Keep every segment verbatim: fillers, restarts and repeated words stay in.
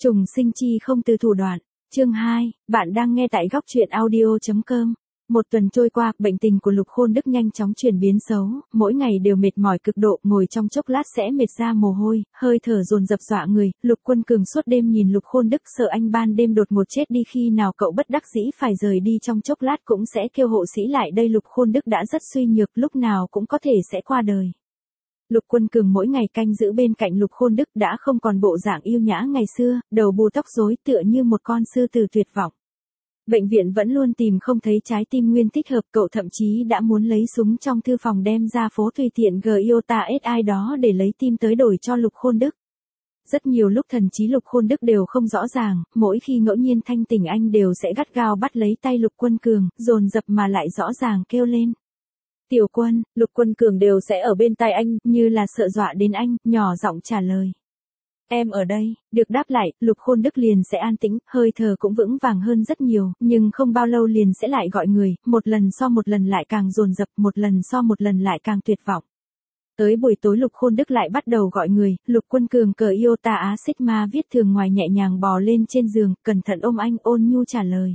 Trùng sinh chi không từ thủ đoạn. Chương hai, bạn đang nghe tại góc truyện audio.com. Một tuần trôi qua, bệnh tình của Lục Khôn Đức nhanh chóng chuyển biến xấu, mỗi ngày đều mệt mỏi cực độ, ngồi trong chốc lát sẽ mệt ra mồ hôi, hơi thở dồn dập dọa người. Lục Quân Cường suốt đêm nhìn Lục Khôn Đức, sợ anh ban đêm đột ngột chết đi, khi nào cậu bất đắc dĩ phải rời đi trong chốc lát cũng sẽ kêu hộ sĩ lại đây. Lục Khôn Đức đã rất suy nhược, lúc nào cũng có thể sẽ qua đời. Lục Quân Cường mỗi ngày canh giữ bên cạnh Lục Khôn Đức đã không còn bộ dạng yêu nhã ngày xưa, đầu bù tóc rối tựa như một con sư tử tuyệt vọng. Bệnh viện vẫn luôn tìm không thấy trái tim nguyên thích hợp, cậu thậm chí đã muốn lấy súng trong thư phòng đem ra phố tùy tiện gờ iota ét ai đó để lấy tim tới đổi cho Lục Khôn Đức. Rất nhiều lúc thần trí Lục Khôn Đức đều không rõ ràng, mỗi khi ngẫu nhiên thanh tỉnh anh đều sẽ gắt gao bắt lấy tay Lục Quân Cường, dồn dập mà lại rõ ràng kêu lên. Tiểu Quân, Lục Quân Cường đều sẽ ở bên tai anh, như là sợ dọa đến anh, nhỏ giọng trả lời. Em ở đây, được đáp lại, Lục Khôn Đức liền sẽ an tĩnh, hơi thở cũng vững vàng hơn rất nhiều, nhưng không bao lâu liền sẽ lại gọi người, một lần so một lần lại càng dồn dập, một lần so một lần lại càng tuyệt vọng. Tới buổi tối Lục Khôn Đức lại bắt đầu gọi người, Lục Quân Cường cờ iota á sigma viết thường ngoài nhẹ nhàng bò lên trên giường, cẩn thận ôm anh, ôn nhu trả lời.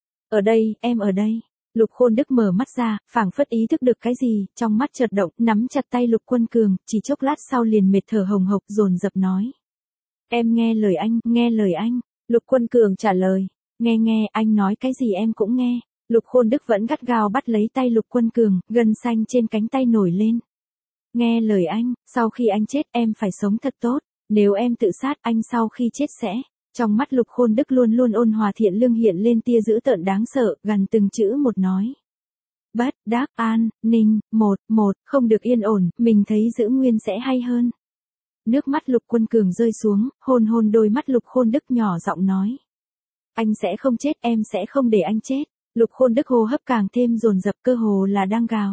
Ở đây, em ở đây. Lục Khôn Đức mở mắt ra, phảng phất ý thức được cái gì, trong mắt chợt động, nắm chặt tay Lục Quân Cường, chỉ chốc lát sau liền mệt thở hồng hộc, dồn dập nói. Em nghe lời anh, nghe lời anh. Lục Quân Cường trả lời. Nghe nghe, anh nói cái gì em cũng nghe. Lục Khôn Đức vẫn gắt gao bắt lấy tay Lục Quân Cường, gân xanh trên cánh tay nổi lên. Nghe lời anh, sau khi anh chết em phải sống thật tốt, nếu em tự sát anh sau khi chết sẽ. Trong mắt Lục Khôn Đức luôn luôn ôn hòa thiện lương hiện lên tia dữ tợn đáng sợ, gần từng chữ một nói. Bất đắc an, ninh, một, một, không được yên ổn, mình thấy giữ nguyên sẽ hay hơn. Nước mắt Lục Quân Cường rơi xuống, hôn hôn đôi mắt Lục Khôn Đức nhỏ giọng nói. Anh sẽ không chết, em sẽ không để anh chết. Lục Khôn Đức hô hấp càng thêm dồn dập, cơ hồ là đang gào.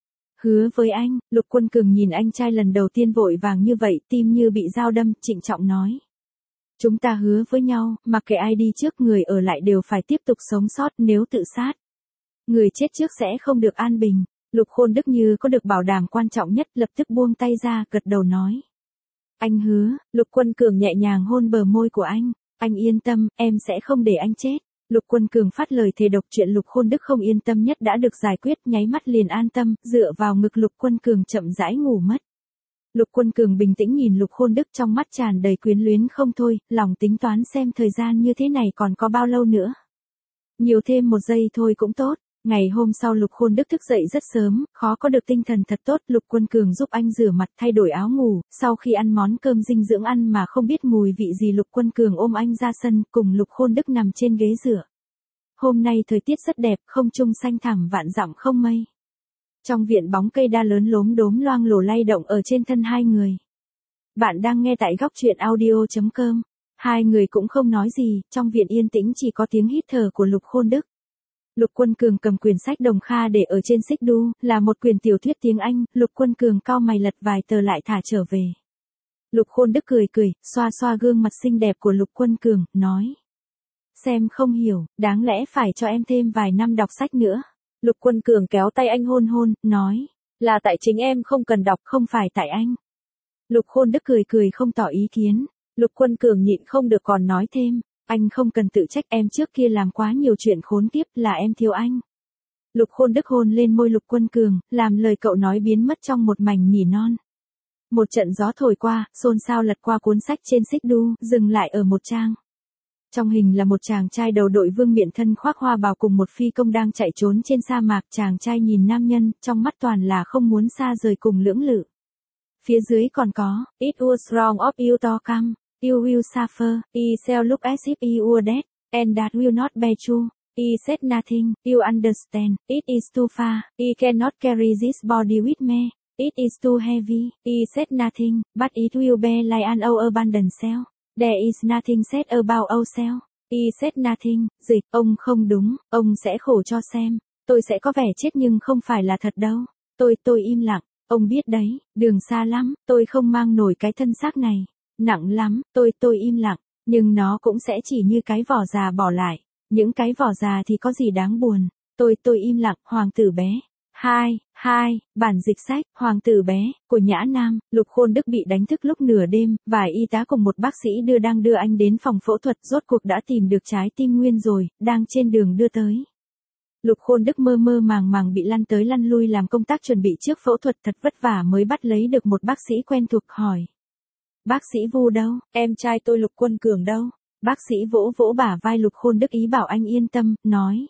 Hứa với anh, Lục Quân Cường nhìn anh trai lần đầu tiên vội vàng như vậy, tim như bị dao đâm, trịnh trọng nói. Chúng ta hứa với nhau, mặc kệ ai đi trước người ở lại đều phải tiếp tục sống sót, nếu tự sát. Người chết trước sẽ không được an bình. Lục Khôn Đức như có được bảo đảm quan trọng nhất, lập tức buông tay ra, gật đầu nói. Anh hứa. Lục Quân Cường nhẹ nhàng hôn bờ môi của anh. Anh yên tâm, em sẽ không để anh chết. Lục Quân Cường phát lời thề độc, chuyện Lục Khôn Đức không yên tâm nhất đã được giải quyết, nháy mắt liền an tâm, dựa vào ngực Lục Quân Cường chậm rãi ngủ mất. Lục Quân Cường bình tĩnh nhìn Lục Khôn Đức, trong mắt tràn đầy quyến luyến không thôi, lòng tính toán xem thời gian như thế này còn có bao lâu nữa. Nhiều thêm một giây thôi cũng tốt. Ngày hôm sau Lục Khôn Đức thức dậy rất sớm, khó có được tinh thần thật tốt, Lục Quân Cường giúp anh rửa mặt, thay đổi áo ngủ, sau khi ăn món cơm dinh dưỡng ăn mà không biết mùi vị gì, Lục Quân Cường ôm anh ra sân, cùng Lục Khôn Đức nằm trên ghế rửa. Hôm nay thời tiết rất đẹp, không trung xanh thẳm vạn dặm không mây. Trong viện bóng cây đa lớn lốm đốm loang lổ lay động ở trên thân hai người. Bạn đang nghe tại góc truyện audio.com. Hai người cũng không nói gì, trong viện yên tĩnh chỉ có tiếng hít thở của Lục Khôn Đức. Lục Quân Cường cầm quyển sách Đồng Kha để ở trên xích đu, là một quyển tiểu thuyết tiếng Anh, Lục Quân Cường cau mày lật vài tờ lại thả trở về. Lục Khôn Đức cười cười, xoa xoa gương mặt xinh đẹp của Lục Quân Cường, nói. Xem không hiểu, đáng lẽ phải cho em thêm vài năm đọc sách nữa. Lục Quân Cường kéo tay anh hôn hôn, nói. Là tại chính em không cần đọc, không phải tại anh. Lục Khôn Đức cười cười không tỏ ý kiến. Lục Quân Cường nhịn không được còn nói thêm. Anh không cần tự trách, em trước kia làm quá nhiều chuyện khốn kiếp, là em thiếu anh. Lục Khôn Đức hôn lên môi Lục Quân Cường, làm lời cậu nói biến mất trong một mảnh nỉ non. Một trận gió thổi qua, xôn xao lật qua cuốn sách trên xích đu, dừng lại ở một trang. Trong hình là một chàng trai đầu đội vương miện thân khoác hoa bào cùng một phi công đang chạy trốn trên sa mạc, chàng trai nhìn nam nhân, trong mắt toàn là không muốn xa rời cùng lưỡng lự. Phía dưới còn có, it was wrong of you to come. You will suffer, he shall look as if he were dead, and that will not be true. He said nothing, you understand, it is too far, he cannot carry this body with me, it is too heavy. He said nothing, but it will be like an overabundant cell. There is nothing said about ourselves. He said nothing, dịch, ông không đúng, ông sẽ khổ cho xem, tôi sẽ có vẻ chết nhưng không phải là thật đâu. Tôi, tôi im lặng, ông biết đấy, đường xa lắm, tôi không mang nổi cái thân xác này. Nặng lắm, tôi tôi im lặng, nhưng nó cũng sẽ chỉ như cái vỏ già bỏ lại, những cái vỏ già thì có gì đáng buồn, tôi tôi im lặng, hoàng tử bé, hai, hai, bản dịch sách, Hoàng tử bé, của Nhã Nam, Lục Khôn Đức bị đánh thức lúc nửa đêm, vài y tá cùng một bác sĩ đưa đang đưa anh đến phòng phẫu thuật, rốt cuộc đã tìm được trái tim nguyên rồi, đang trên đường đưa tới. Lục Khôn Đức mơ mơ màng màng bị lăn tới lăn lui làm công tác chuẩn bị trước phẫu thuật, thật vất vả mới bắt lấy được một bác sĩ quen thuộc, hỏi. Bác sĩ Vu đâu, em trai tôi Lục Quân Cường đâu? Bác sĩ vỗ vỗ bả vai Lục Khôn Đức ý bảo anh yên tâm, nói.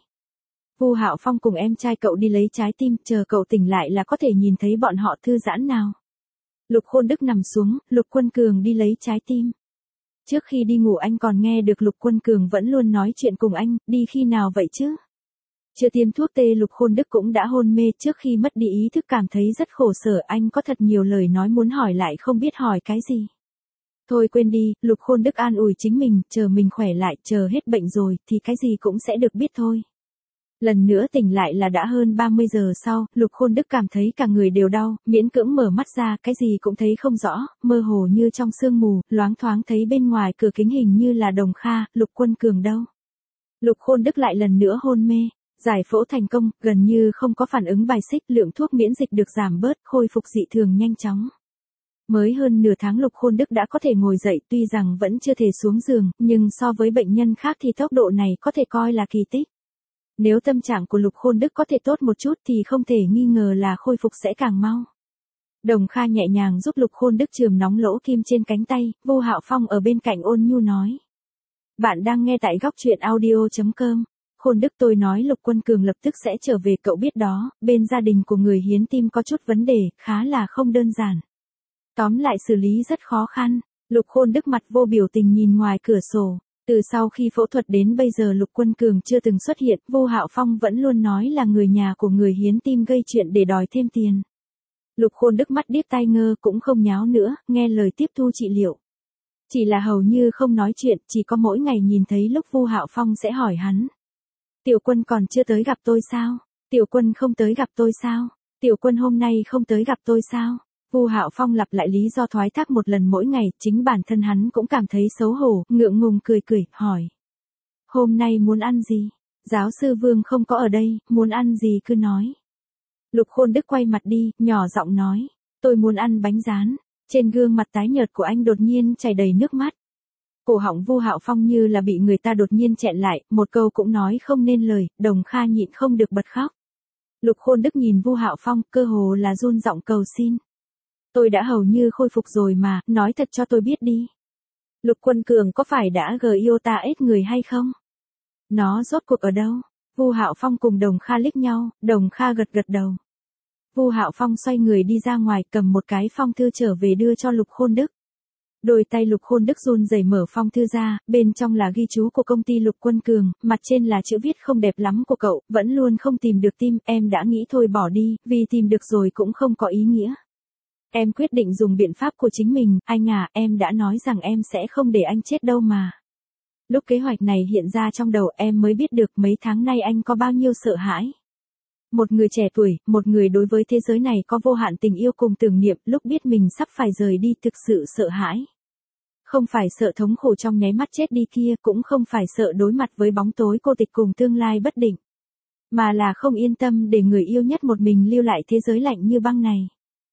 Vu Hạo Phong cùng em trai cậu đi lấy trái tim, chờ cậu tỉnh lại là có thể nhìn thấy bọn họ thư giãn nào. Lục Khôn Đức nằm xuống, Lục Quân Cường đi lấy trái tim. Trước khi đi ngủ anh còn nghe được Lục Quân Cường vẫn luôn nói chuyện cùng anh, đi khi nào vậy chứ? Chưa tiêm thuốc tê Lục Khôn Đức cũng đã hôn mê, trước khi mất đi ý thức cảm thấy rất khổ sở, anh có thật nhiều lời nói muốn hỏi lại không biết hỏi cái gì. Thôi quên đi, Lục Khôn Đức an ủi chính mình, chờ mình khỏe lại, chờ hết bệnh rồi, thì cái gì cũng sẽ được biết thôi. Lần nữa tỉnh lại là đã hơn ba mươi giờ sau, Lục Khôn Đức cảm thấy cả người đều đau, miễn cưỡng mở mắt ra, cái gì cũng thấy không rõ, mơ hồ như trong sương mù, loáng thoáng thấy bên ngoài cửa kính hình như là Đồng Kha, Lục Quân Cường đâu. Lục Khôn Đức lại lần nữa hôn mê, giải phẫu thành công, gần như không có phản ứng bài xích, lượng thuốc miễn dịch được giảm bớt, khôi phục dị thường nhanh chóng. Mới hơn nửa tháng Lục Khôn Đức đã có thể ngồi dậy, tuy rằng vẫn chưa thể xuống giường, nhưng so với bệnh nhân khác thì tốc độ này có thể coi là kỳ tích. Nếu tâm trạng của Lục Khôn Đức có thể tốt một chút thì không thể nghi ngờ là khôi phục sẽ càng mau. Đồng Kha nhẹ nhàng giúp Lục Khôn Đức chườm nóng lỗ kim trên cánh tay, Vu Hạo Phong ở bên cạnh ôn nhu nói. Bạn đang nghe tại góc truyện audio chấm com. Khôn Đức, tôi nói Lục Quân Cường lập tức sẽ trở về, cậu biết đó, bên gia đình của người hiến tim có chút vấn đề, khá là không đơn giản. Tóm lại xử lý rất khó khăn. Lục Khôn Đức mặt vô biểu tình nhìn ngoài cửa sổ. Từ sau khi phẫu thuật đến bây giờ Lục Quân Cường chưa từng xuất hiện, Vu Hạo Phong vẫn luôn nói là người nhà của người hiến tim gây chuyện để đòi thêm tiền. Lục Khôn Đức mắt điếc tai ngơ cũng không nháo nữa, nghe lời tiếp thu trị liệu. Chỉ là hầu như không nói chuyện, chỉ có mỗi ngày nhìn thấy lúc Vu Hạo Phong sẽ hỏi hắn. Tiểu Quân còn chưa tới gặp tôi sao? Tiểu Quân không tới gặp tôi sao? Tiểu Quân hôm nay không tới gặp tôi sao? Vu Hạo Phong lặp lại lý do thoái thác một lần mỗi ngày, chính bản thân hắn cũng cảm thấy xấu hổ, ngượng ngùng cười cười, hỏi. Hôm nay muốn ăn gì? Giáo sư Vương không có ở đây, muốn ăn gì cứ nói. Lục Khôn Đức quay mặt đi, nhỏ giọng nói. Tôi muốn ăn bánh rán. Trên gương mặt tái nhợt của anh đột nhiên chảy đầy nước mắt. Cổ họng Vu Hạo Phong như là bị người ta đột nhiên chẹn lại, một câu cũng nói không nên lời, Đồng Kha nhịn không được bật khóc. Lục Khôn Đức nhìn Vu Hạo Phong, cơ hồ là run giọng cầu xin. Tôi đã hầu như khôi phục rồi mà, nói thật cho tôi biết đi. Lục Quân Cường có phải đã gờ yêu ta ết người hay không? Nó rốt cuộc ở đâu? Vu Hạo Phong cùng Đồng Kha liếc nhau, Đồng Kha gật gật đầu. Vu Hạo Phong xoay người đi ra ngoài, cầm một cái phong thư trở về đưa cho Lục Khôn Đức. Đôi tay Lục Khôn Đức run rẩy mở phong thư ra, bên trong là ghi chú của công ty Lục Quân Cường, mặt trên là chữ viết không đẹp lắm của cậu, vẫn luôn không tìm được tim, em đã nghĩ thôi bỏ đi, vì tìm được rồi cũng không có ý nghĩa. Em quyết định dùng biện pháp của chính mình, anh à, em đã nói rằng em sẽ không để anh chết đâu mà. Lúc kế hoạch này hiện ra trong đầu em mới biết được mấy tháng nay anh có bao nhiêu sợ hãi. Một người trẻ tuổi, một người đối với thế giới này có vô hạn tình yêu cùng tưởng niệm, lúc biết mình sắp phải rời đi thực sự sợ hãi. Không phải sợ thống khổ trong nháy mắt chết đi kia, cũng không phải sợ đối mặt với bóng tối cô tịch cùng tương lai bất định. Mà là không yên tâm để người yêu nhất một mình lưu lại thế giới lạnh như băng này.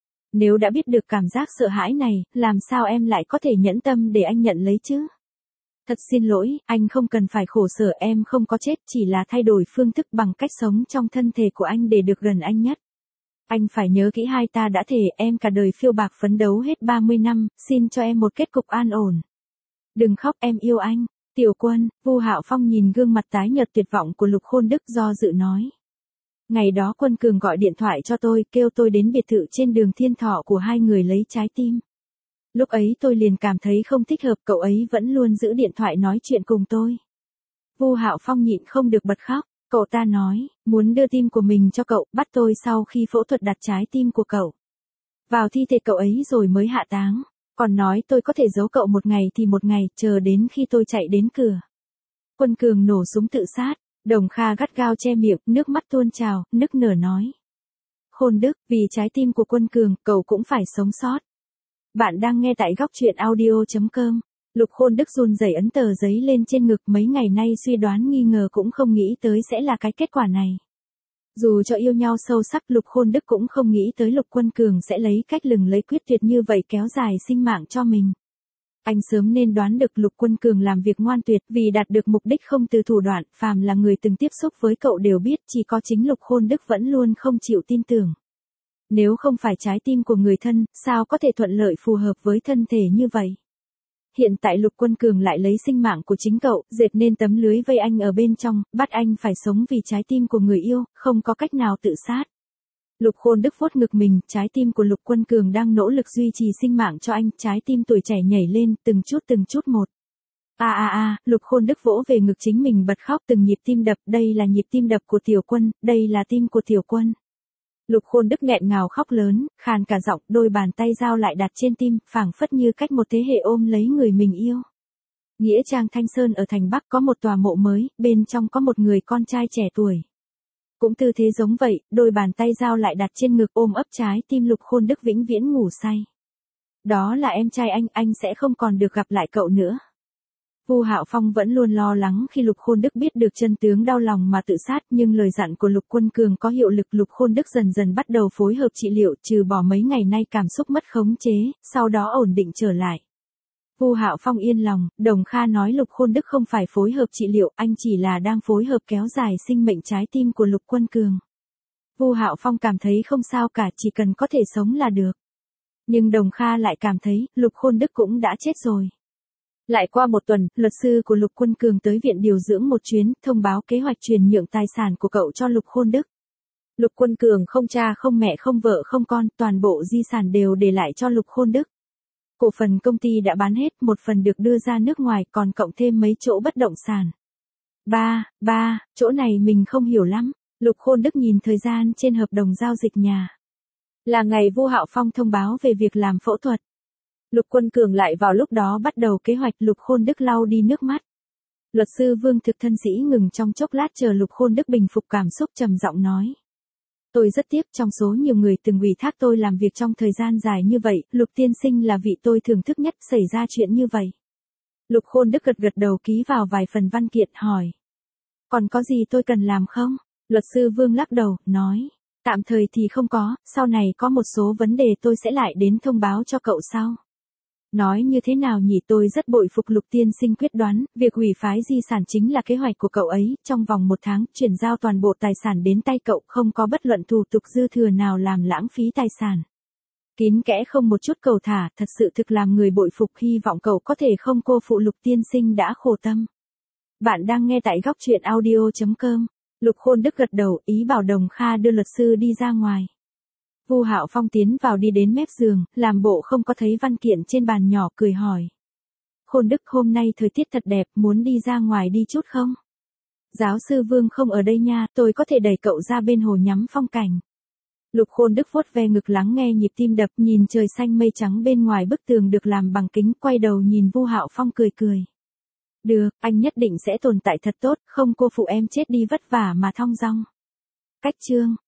Nếu đã biết được cảm giác sợ hãi này, làm sao em lại có thể nhẫn tâm để anh nhận lấy chứ? Thật xin lỗi, anh không cần phải khổ sở, em không có chết, chỉ là thay đổi phương thức bằng cách sống trong thân thể của anh để được gần anh nhất. Anh phải nhớ kỹ hai ta đã thề, em cả đời phiêu bạc phấn đấu hết ba mươi năm, xin cho em một kết cục an ổn. Đừng khóc, em yêu anh. Tiểu Quân, Vu Hạo Phong nhìn gương mặt tái nhợt tuyệt vọng của Lục Khôn Đức do dự nói. Ngày đó Quân Cường gọi điện thoại cho tôi, kêu tôi đến biệt thự trên đường Thiên Thọ của hai người lấy trái tim. Lúc ấy tôi liền cảm thấy không thích hợp, cậu ấy vẫn luôn giữ điện thoại nói chuyện cùng tôi. Vu Hạo Phong nhịn không được bật khóc, cậu ta nói, muốn đưa tim của mình cho cậu, bắt tôi sau khi phẫu thuật đặt trái tim của cậu vào thi thể cậu ấy rồi mới hạ táng, còn nói tôi có thể giấu cậu một ngày thì một ngày, chờ đến khi tôi chạy đến cửa. Quân Cường nổ súng tự sát. Đồng Kha gắt gao che miệng, nước mắt tuôn trào, nức nở nói. Khôn Đức, vì trái tim của Quân Cường, cậu cũng phải sống sót. Bạn đang nghe tại góc truyện audio chấm com. Lục Khôn Đức run rẩy ấn tờ giấy lên trên ngực, mấy ngày nay suy đoán nghi ngờ cũng không nghĩ tới sẽ là cái kết quả này. Dù cho yêu nhau sâu sắc, Lục Khôn Đức cũng không nghĩ tới Lục Quân Cường sẽ lấy cách lừng lấy quyết tuyệt như vậy kéo dài sinh mạng cho mình. Anh sớm nên đoán được Lục Quân Cường làm việc ngoan tuyệt, vì đạt được mục đích không từ thủ đoạn, phàm là người từng tiếp xúc với cậu đều biết, chỉ có chính Lục Khôn Đức vẫn luôn không chịu tin tưởng. Nếu không phải trái tim của người thân, sao có thể thuận lợi phù hợp với thân thể như vậy? Hiện tại Lục Quân Cường lại lấy sinh mạng của chính cậu, dệt nên tấm lưới vây anh ở bên trong, bắt anh phải sống vì trái tim của người yêu, không có cách nào tự sát. Lục Khôn Đức vuốt ngực mình, trái tim của Lục Quân Cường đang nỗ lực duy trì sinh mạng cho anh, trái tim tuổi trẻ nhảy lên, từng chút từng chút một. A a a, Lục Khôn Đức vỗ về ngực chính mình bật khóc từng nhịp tim đập, đây là nhịp tim đập của Tiểu Quân, đây là tim của Tiểu Quân. Lục Khôn Đức nghẹn ngào khóc lớn, khàn cả giọng, đôi bàn tay dao lại đặt trên tim, phảng phất như cách một thế hệ ôm lấy người mình yêu. Nghĩa trang Thanh Sơn ở thành Bắc có một tòa mộ mới, bên trong có một người con trai trẻ tuổi. Cũng tư thế giống vậy, đôi bàn tay dao lại đặt trên ngực ôm ấp trái tim Lục Khôn Đức vĩnh viễn ngủ say. Đó là em trai anh, anh sẽ không còn được gặp lại cậu nữa. Vu Hạo Phong vẫn luôn lo lắng khi Lục Khôn Đức biết được chân tướng, đau lòng mà tự sát, nhưng lời dặn của Lục Quân Cường có hiệu lực, Lục Khôn Đức dần dần bắt đầu phối hợp trị liệu, trừ bỏ mấy ngày nay cảm xúc mất khống chế, sau đó ổn định trở lại. Vu Hạo Phong yên lòng, Đồng Kha nói Lục Khôn Đức không phải phối hợp trị liệu, anh chỉ là đang phối hợp kéo dài sinh mệnh trái tim của Lục Quân Cường. Vu Hạo Phong cảm thấy không sao cả, chỉ cần có thể sống là được. Nhưng Đồng Kha lại cảm thấy, Lục Khôn Đức cũng đã chết rồi. Lại qua một tuần, luật sư của Lục Quân Cường tới viện điều dưỡng một chuyến, thông báo kế hoạch chuyển nhượng tài sản của cậu cho Lục Khôn Đức. Lục Quân Cường không cha không mẹ không vợ không con, toàn bộ di sản đều để lại cho Lục Khôn Đức. Cổ phần công ty đã bán hết, một phần được đưa ra nước ngoài, còn cộng thêm mấy chỗ bất động sản. Ba, ba, chỗ này mình không hiểu lắm. Lục Khôn Đức nhìn thời gian trên hợp đồng giao dịch nhà. Là ngày Vu Hạo Phong thông báo về việc làm phẫu thuật. Lục Quân Cường lại vào lúc đó bắt đầu kế hoạch, Lục Khôn Đức lau đi nước mắt. Luật sư Vương Thực thân sĩ ngừng trong chốc lát chờ Lục Khôn Đức bình phục cảm xúc, trầm giọng nói. Tôi rất tiếc, trong số nhiều người từng ủy thác tôi làm việc trong thời gian dài như vậy, Lục tiên sinh là vị tôi thưởng thức nhất, xảy ra chuyện như vậy. Lục Khôn Đức gật gật đầu ký vào vài phần văn kiện, hỏi. Còn có gì tôi cần làm không? Luật sư Vương lắc đầu, nói. Tạm thời thì không có, sau này có một số vấn đề tôi sẽ lại đến thông báo cho cậu sau. Nói như thế nào nhỉ, tôi rất bội phục Lục tiên sinh quyết đoán, việc hủy phái di sản chính là kế hoạch của cậu ấy, trong vòng một tháng, chuyển giao toàn bộ tài sản đến tay cậu, không có bất luận thủ tục dư thừa nào làm lãng phí tài sản. Kín kẽ không một chút cầu thả, thật sự thực làm người bội phục, hy vọng cậu có thể không cô phụ Lục tiên sinh đã khổ tâm. Bạn đang nghe tại góc truyện audio chấm com. Lục Khôn Đức gật đầu, ý bảo Đồng Kha đưa luật sư đi ra ngoài. Vu Hạo Phong tiến vào đi đến mép giường, làm bộ không có thấy văn kiện trên bàn nhỏ, cười hỏi. Khôn Đức, hôm nay thời tiết thật đẹp, muốn đi ra ngoài đi chút không? Giáo sư Vương không ở đây nha, tôi có thể đẩy cậu ra bên hồ ngắm phong cảnh. Lục Khôn Đức vuốt ve ngực lắng nghe nhịp tim đập, nhìn trời xanh mây trắng bên ngoài bức tường được làm bằng kính, quay đầu nhìn Vu Hạo Phong cười cười. Được, anh nhất định sẽ tồn tại thật tốt, không cô phụ em chết đi vất vả mà thong dong. Cách chương